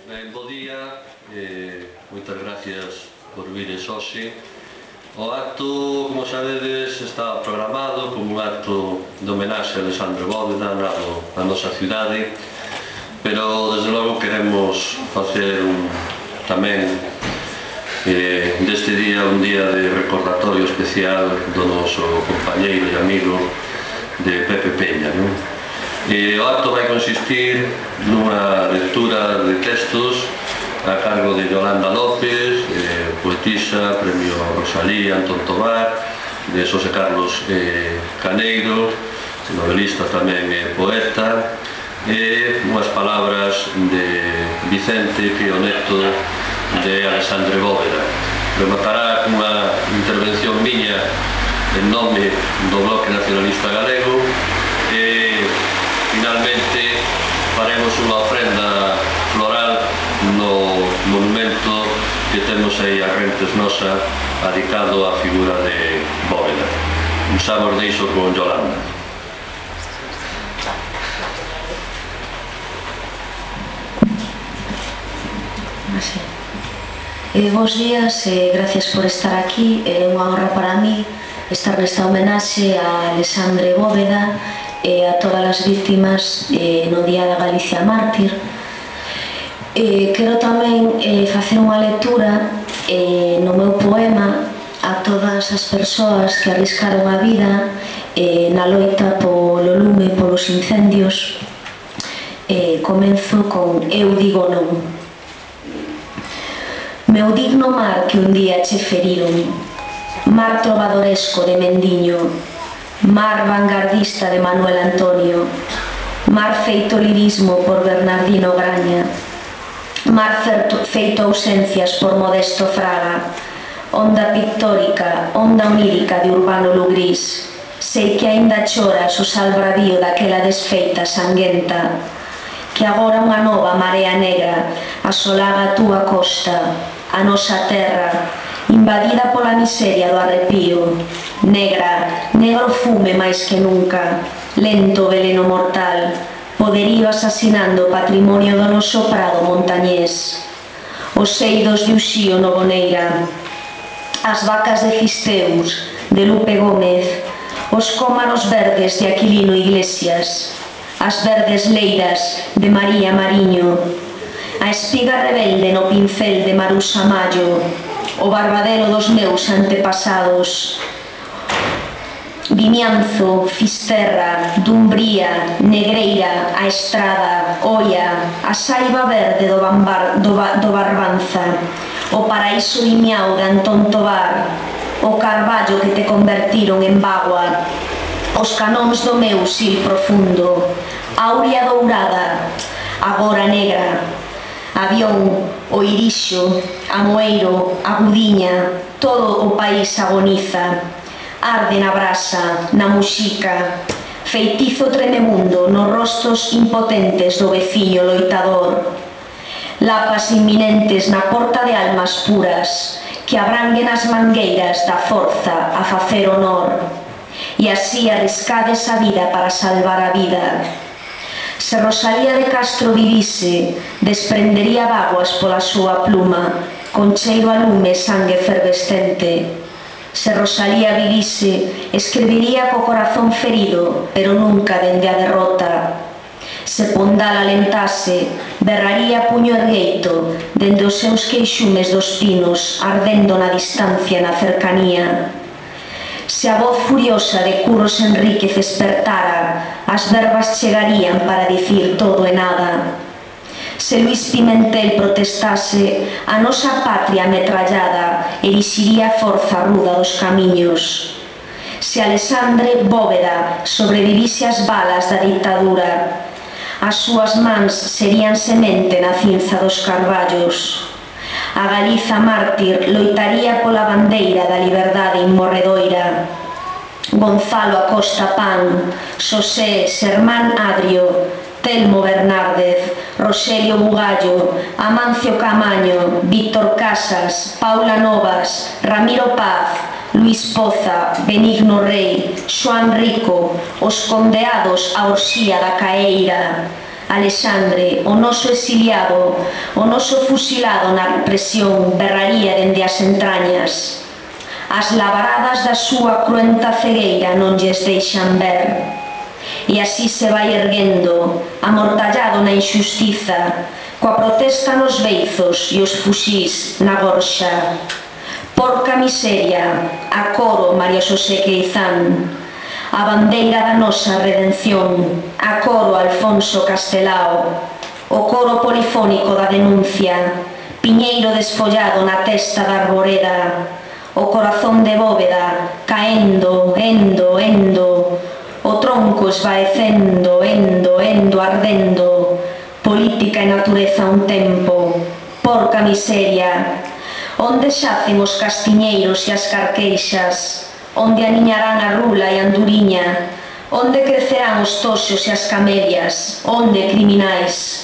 Bo día, moitas gracias por vires hoxe. O acto, como sabedes, está programado como un acto de homenaxe a Alexandre Bóveda, nado na nosa cidade, pero desde logo queremos facer tamén deste día un día de recordatorio especial do noso compañeiro e amigo de Pepe Peña. O acto vai consistir nunha lectura de textos a cargo de Yolanda López, poetisa, premio Rosalía, Antón Tobar, de Xosé Carlos Caneiro, novelista tamén e poeta, e unhas palabras de Vicente, que é o neto de Alexandre Bóveda. Rematará unha intervención miña en nome do Bloque Nacionalista Galego e finalmente faremos unha ofrenda floral no monumento que temos aí a Rentes Nosa dedicado á figura de Bóveda. Usamos deixo con Yolanda. Bos días e gracias por estar aquí. É unha honra para mí estar nesta homenaxe a Alexandre Bóveda e a todas as víctimas no Día da Galicia Mártir. Quero tamén facer unha lectura no meu poema a todas as persoas que arriscaron a vida na loita polo lume, polos incendios. Comenzo con Eu digo non. Meu digno mar que un día che feriron, mar trovadoresco de Mendiño, mar vanguardista de Manuel Antonio, mar feito lirismo por Bernardino Graña, mar feito ausencias por Modesto Fraga, onda pictórica, onda onírica de Urbano Lugrís. Sei que aínda choras o sal bravío daquela desfeita sanguenta, que agora unha nova marea negra asolaga a túa costa, a nosa terra, invadida pola miseria do arrepío. Negra, negro fume máis que nunca, lento veleno mortal, poderío asasinando o patrimonio do noso prado montañés. Os eidos de Uxío no Boneira, as vacas de Cisteus, de Lupe Gómez, os cómaros verdes de Aquilino Iglesias, as verdes leiras de María Mariño, a espiga rebelde no pincel de Marusa Mallo, o barbadero dos meus antepasados. Vimianzo, Fisterra, Dumbría, Negreira, a Estrada, Oia, a saiva verde do Barbanza, o paraíso limiao de Antón Tobar, o carballo que te convertiron en bagua, os canóns do meu sil profundo, aurea dourada, agora negra, Avión, o Irixo, a Moeiro, a Gudiña, todo o país agoniza, arde na brasa, na Muxica, feitizo trememundo nos rostros impotentes do veciño loitador, lapas inminentes na porta de almas puras, que abranguen as mangueiras da forza a facer honor, e así arriscades a vida para salvar a vida. Se Rosalía de Castro vivise, desprendería vaguas pola súa pluma, con cheiro a lume sangue efervescente. Se Rosalía vivise, escribiría co corazón ferido, pero nunca dende a derrota. Se Pondal alentase, berraría puño ergueito, dende os seus queixumes dos pinos, ardendo na distancia na cercanía. Se a voz furiosa de Curros Enríquez despertara, as verbas chegarían para dicir todo e nada. Se Luís Pimentel protestase, a nosa patria ametrallada erixiría a forza ruda dos camiños. Se Alexandre Bóveda sobrevivise ás balas da ditadura, as súas mans serían semente na cinza dos carballos. A Galiza mártir loitaría pola bandeira da liberdade inmorredoira. Gonzalo Acosta Pan, Xosé Sermán Adrio, Telmo Bernárdez, Roxelio Bugallo, Amancio Camaño, Víctor Casas, Paula Novas, Ramiro Paz, Luís Poza, Benigno Rei, Xoán Rico, os condeados á orxía da Caeira, Alexandre, o noso exiliado, o noso fusilado na represión, berraría dende as entrañas. As labaradas da súa cruenta cegueira non lles deixan ver. E así se vai erguendo, amortallado na injustiza, coa protesta nos beizos e os fuxís na gorxa. Porca miseria, a coro María Xosé Queizán, a bandeira da nosa redención, a coro Alfonso Castelao, o coro polifónico da denuncia, piñeiro desfollado na testa da arboreda, o corazón de bóveda, caendo, endo, endo, o tronco esvaecendo, endo, endo, ardendo, política e natureza un tempo, porca miseria, onde xacen os castiñeiros e as carqueixas, onde aniñarán a rula e a anduriña, onde crecerán os toxos e as camelias, onde criminais.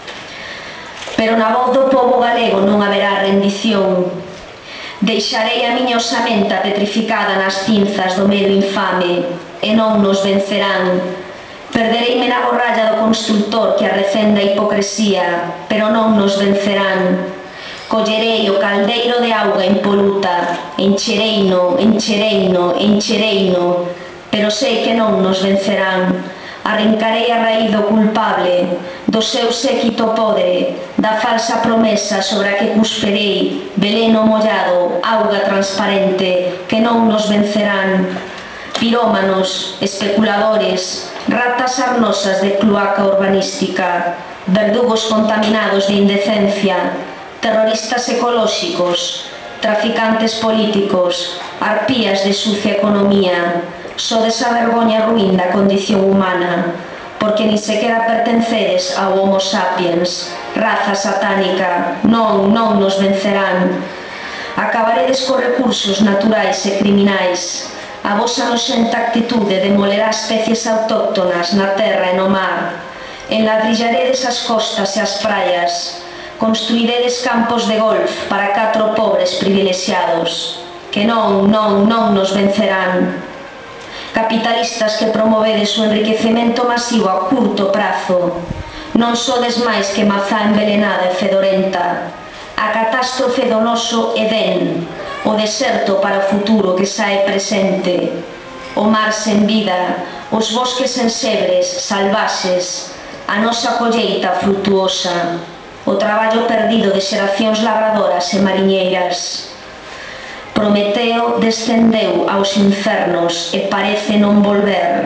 Pero na voz do pobo galego non haberá rendición. Deixarei a miña osamenta petrificada nas cinzas do medo infame, e non nos vencerán. Perdereime na borralla do constructor que arrecenda a hipocresía, pero non nos vencerán. Collerei o caldeiro de auga impoluta, enchereino, enchereino, enchereino, pero sei que non nos vencerán. Arrincarei a raíz do culpable, do seu séquito podre, da falsa promesa sobre a que cusperei, veleno mollado, auga transparente, que non nos vencerán. Pirómanos, especuladores, ratas sarnosas de cloaca urbanística, verdugos contaminados de indecencia, terroristas ecolóxicos, traficantes políticos, arpías de sucia economía, sodes a vergoña ruín da condición humana, porque ni sequera pertencedes ao Homo sapiens, raza satánica, non nos vencerán. Acabaredes co recursos naturais e criminais, a vosa noxenta actitude demolerá especies autóctonas na terra e no mar, enladrillaredes as costas e as praias, construiredes campos de golf para 4 pobres privilexiados, que non nos vencerán. Capitalistas que promovedes o enriquecemento masivo a curto prazo, non sodes máis que mazá envenenada e fedorenta, a catástrofe do noso Edén, o deserto para o futuro que sae presente, o mar sen vida, os bosques ensebres, salvaxes, a nosa colleita frutuosa, o traballo perdido de xeracións labradoras e mariñeiras. Prometeo descendeu aos infernos e parece non volver.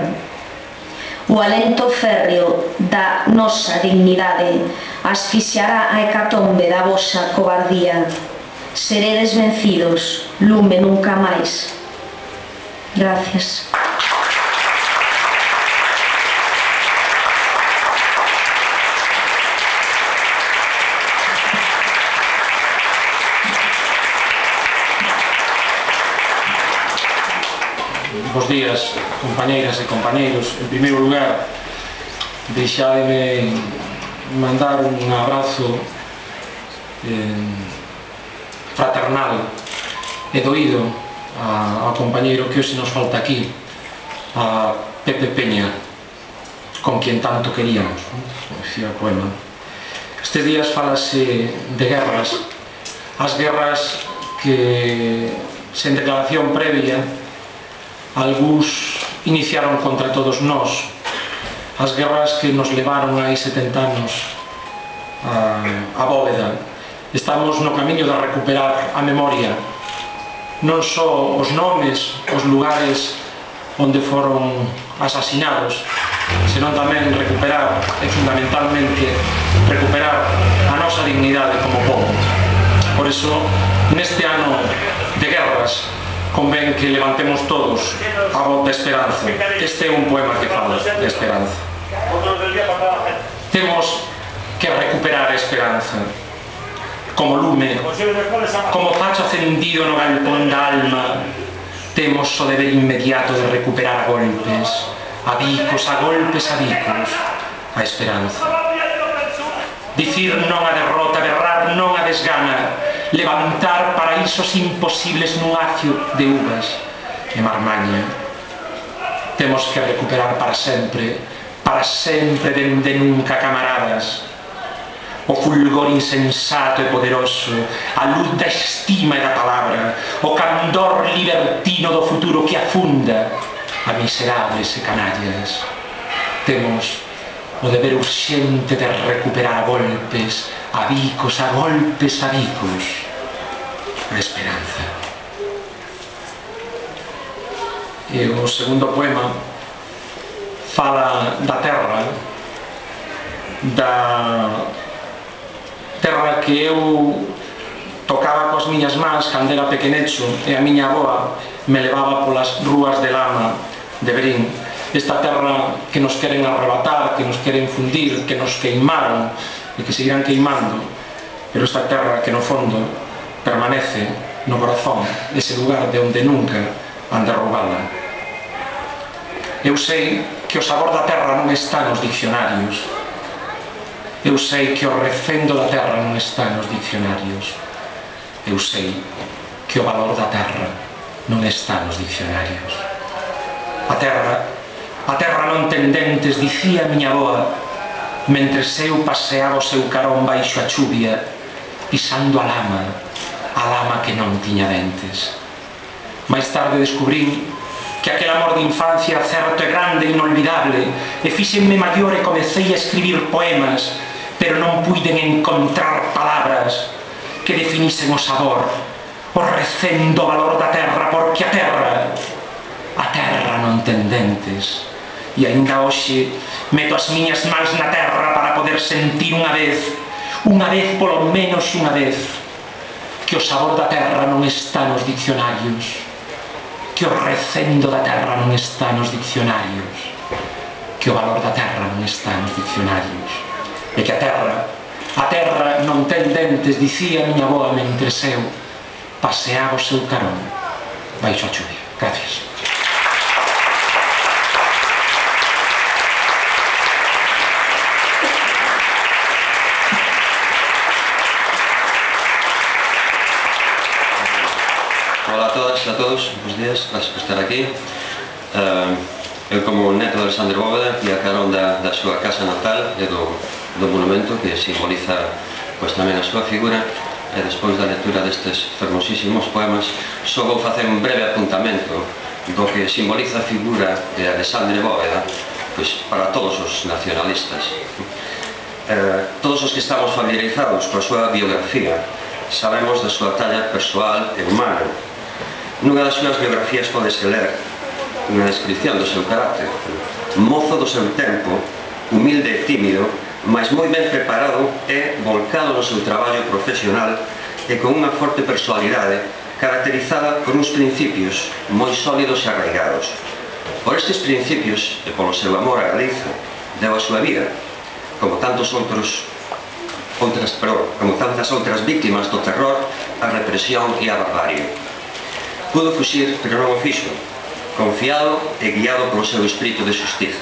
O alento férreo da nosa dignidade asfixiará a hecatombe da vosa cobardía. Seredes vencidos, lume nunca máis. Gracias. Bos días, compañeiras e compañeiros. En primeiro lugar, deixademe mandar un abrazo fraternal e doído ao compañeiro que hoxe nos falta aquí, a Pepe Peña, con quien tanto queríamos, decía o poema. Estes días falase de guerras, as guerras que, sen declaración previa, algúns iniciaron contra todos nós, as guerras que nos levaron hai 70 anos a bóveda. Estamos no camiño de recuperar a memoria, non só os nomes, os lugares onde foron asasinados, senón tamén recuperar, e fundamentalmente recuperar a nosa dignidade como povo. Por iso, neste ano de guerras, convén que levantemos todos a voz de esperanza. Este é un poema que fala de esperanza. Temos que recuperar a esperanza como lume, como facho acendido no galpón da alma. Temos o deber inmediato de recuperar a golpes, a bicos, a esperanza. Dicir non a derrota, berrar non a desgana, levantar paraísos imposibles nun acio de uvas e marmaña. Temos que recuperar para sempre para sempre dende nunca, camaradas. O fulgor insensato e poderoso, a luz da estima e da palabra, o candor libertino do futuro que afunda a miserables e canallas. Temos o deber urxente de recuperar a golpes, a bicos, a golpes, a bicos, a esperanza. E o segundo poema fala da terra que eu tocaba coas miñas mans cando era pequenecho e a miña avoa me levaba polas rúas de lama de Verín. Esta terra que nos queren arrebatar, que nos queren fundir, que nos queimaron e que seguirán queimando, pero esta terra que no fondo permanece no corazón, ese lugar de onde nunca han de roubala. Eu sei que o sabor da terra non está nos diccionarios. Eu sei que o recendo da terra non está nos diccionarios. Eu sei que o valor da terra non está nos diccionarios. A terra non ten dentes, dicía a miña avoa, mentres eu paseaba o seu carón baixo a chuvia, pisando a lama que non tiña dentes. Mais tarde descubrín que aquel amor de infancia certo e grande e inolvidable, e fíxenme maior e comecei a escribir poemas, pero non puiden encontrar palabras que definisen o sabor, o recendo valor da terra, porque a terra non ten dentes. E aínda hoxe meto as miñas mans na terra para poder sentir unha vez polo menos unha vez, que o sabor da terra non está nos diccionarios, que o recendo da terra non está nos diccionarios, que o valor da terra non está nos diccionarios, e que a terra non ten dentes, dicía a miña avoa mentres eu paseaba o seu carón baixo a chuvia. Gracias. Hola a todas e a todos, bons días, gracias por estar aquí. Eu como neto de Alexandre Bóveda e a carón da súa casa natal e do monumento que simboliza tamén a súa figura, e despois da lectura destes fermosísimos poemas só vou facer un breve apuntamento do que simboliza a figura de Alexandre Bóveda para todos os nacionalistas. Todos os que estamos familiarizados coa súa biografía sabemos da súa talla persoal e humana. Nunha das súas biografías podese ler unha descripción do seu carácter: mozo do seu tempo, humilde e tímido, mas moi ben preparado e volcado no seu traballo profesional e con unha forte personalidade caracterizada por uns principios moi sólidos e arraigados. Por estes principios e polo seu amor a Galiza deu a súa vida, como tantas outras víctimas do terror, a represión e a barbarie. Pudo fuxir, pero non o fixo, confiado e guiado polo seu espírito de xustiza.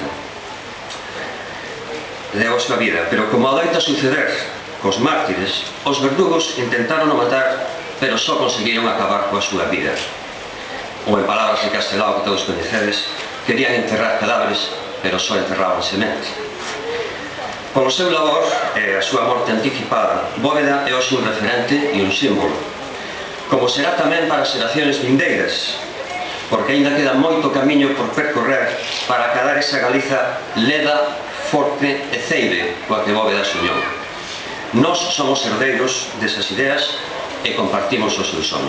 Deu a súa vida, pero como adoita suceder cos mártires, os verdugos intentaron o matar, pero só conseguiron acabar coa súa vida. Ou en palabras de Castelao que todos coñecedes, querían enterrar cadáveres, pero só enterraban semente. Polo seu labor e a súa morte anticipada, Bóveda é hoxe un referente e un símbolo, como será tamén para as xeracións vindeiras, porque aínda queda moito camiño por percorrer para acadar esa Galiza leda, forte e ceide coa que Bóveda soñou. Nós somos herdeiros desas ideas e compartimos o seu soño.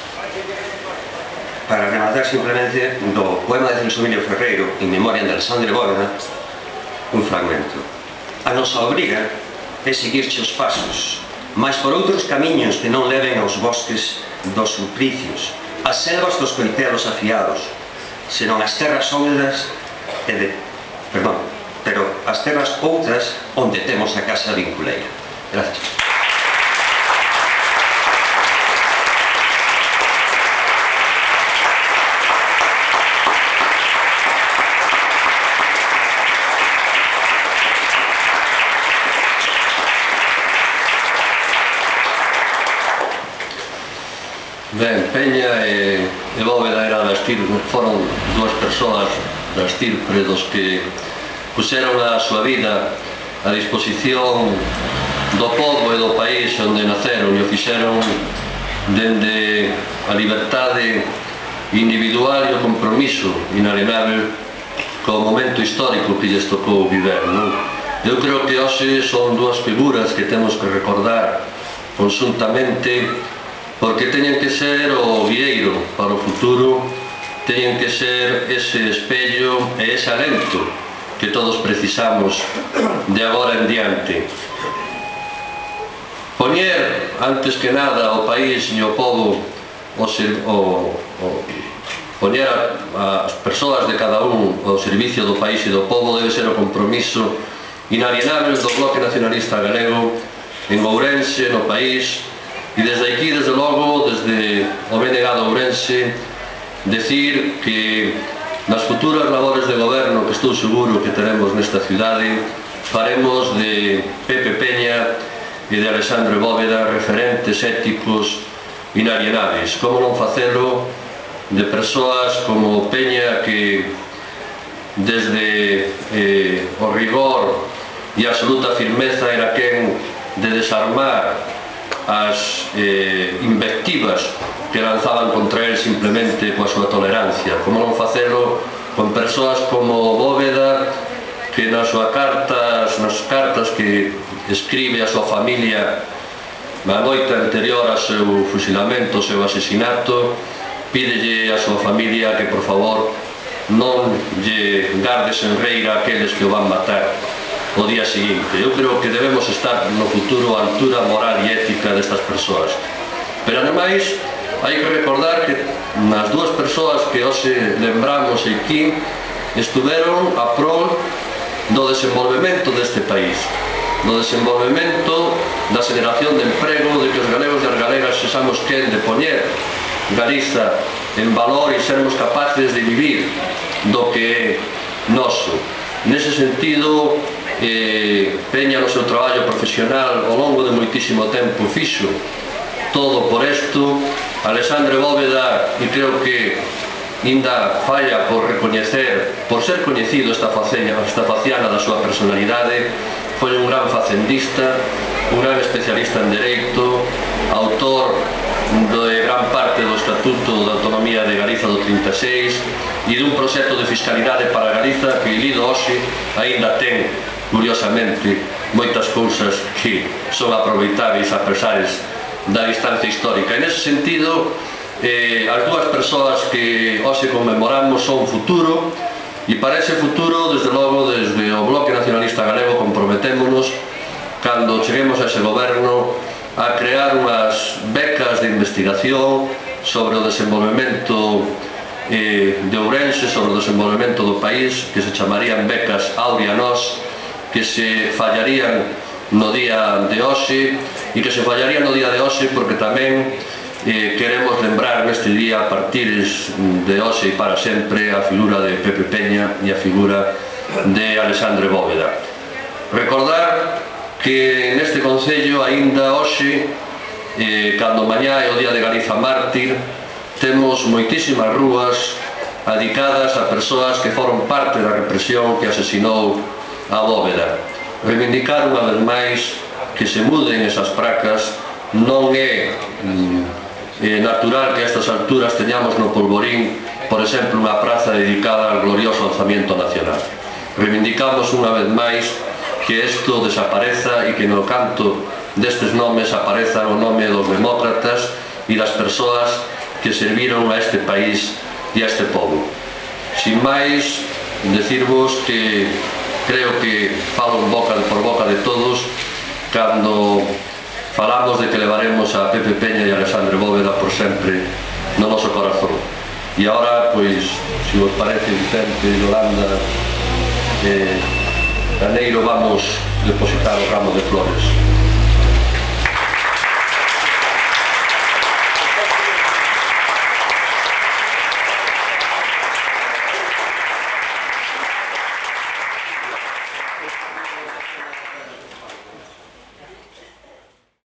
Para rematar simplemente do poema de Celso Emilio Ferreiro en memoria de Alexandre Bóveda, un fragmento: a nosa obriga é seguirche os pasos, mas por outros camiños que non leven aos bosques dos suplicios, as selvas dos coitelos afiados, senón as terras húmedas pero as terras outras onde temos a casa vinculeira. Gracias. Ben, Peña e Bóveda foron dúas persoas da estirpe cos puxeron a súa vida a disposición do povo e do país onde naceron e o fixeron dende a liberdade individual e o compromiso inalienável co momento histórico que lles tocou viver, non? Eu creo que hoxe son dúas figuras que temos que recordar conjuntamente, porque teñen que ser o guieiro para o futuro, teñen que ser ese espello e ese alento que todos precisamos de agora en diante. Poñer, antes que nada, o país e o povo, poñer as persoas de cada un ao servicio do país e do povo debe ser o compromiso inalienável do Bloque Nacionalista Galego en Ourense, no país, e desde aquí, desde logo, desde o BNG de Ourense, decir que nas futuras labores de goberno que estou seguro que teremos nesta cidade, faremos de Pepe Peña e de Alexandre Bóveda referentes éticos inalienáveis. Como non facelo de persoas como Peña, que desde o rigor e a absoluta firmeza era quen de desarmar as invectivas que lanzaban contra él simplemente coa súa tolerancia. Como non facelo con persoas como Bóveda, que nas cartas que escribe a súa familia na noite anterior ao seu fusilamento, ao seu asesinato, pídelle a súa familia que, por favor, non lle gardes en reira aqueles que o van matar o día seguinte. Eu creo que debemos estar no futuro á altura moral e ética destas persoas. Pero, ademais, hai que recordar que as dúas persoas que hoxe lembramos aquí estuveron a prol do desenvolvemento deste país, do desenvolvemento da xeración de emprego, de que os galegos e as galegas sexamos quen de poñer Galiza en valor e sermos capaces de vivir do que é noso. Nese sentido, Peña, no seu traballo profesional ao longo de moitísimo tempo, fixo todo por isto. Alexandre Bóveda, e creo que ainda falla por recoñecer, por ser coñecido esta faciana da súa personalidade, foi un gran facendista, un gran especialista en dereito, autor de gran parte do Estatuto de Autonomía de Galiza do 36 e dun proxecto de fiscalidade para Galiza que, lido hoxe, aínda ten, curiosamente, moitas cousas que son aproveitáveis a pesares da distancia histórica. E nese sentido, as dúas persoas que hoxe conmemoramos son futuro, e para ese futuro, desde logo, desde o Bloque Nacionalista Galego comprometémonos, cando cheguemos a ese goberno, a crear unhas becas de investigación sobre o desenvolvemento de Ourense, sobre o desenvolvemento do país, que se chamarían becas Aurea Nós, que se fallarían no día de hoxe, e que se fallarían no día de hoxe porque tamén queremos lembrar neste día, a partir de hoxe e para sempre, a figura de Pepe Peña e a figura de Alexandre Bóveda. Recordar que neste concello, aínda hoxe, cando mañá é o día de Galiza Mártir, temos moitísimas rúas dedicadas a persoas que foron parte da represión que asesinou a Bóveda. Reivindicar unha vez máis que se muden esas placas. Non é natural que a estas alturas teñamos no Polvorín, por exemplo, unha praza dedicada ao glorioso alzamiento nacional. Reivindicamos unha vez máis que isto desapareza e que no canto destes nomes apareza o nome dos demócratas e das persoas que serviron a este país e a este povo. Sin máis, decirvos que creo que falo por boca de todos cando falamos de que levaremos a Pepe Peña e a Alexandre Bóveda por sempre no noso corazón. E agora, pois, se vos parece, Vicente, Yolanda, Janeiro, vamos depositar o ramo de flores.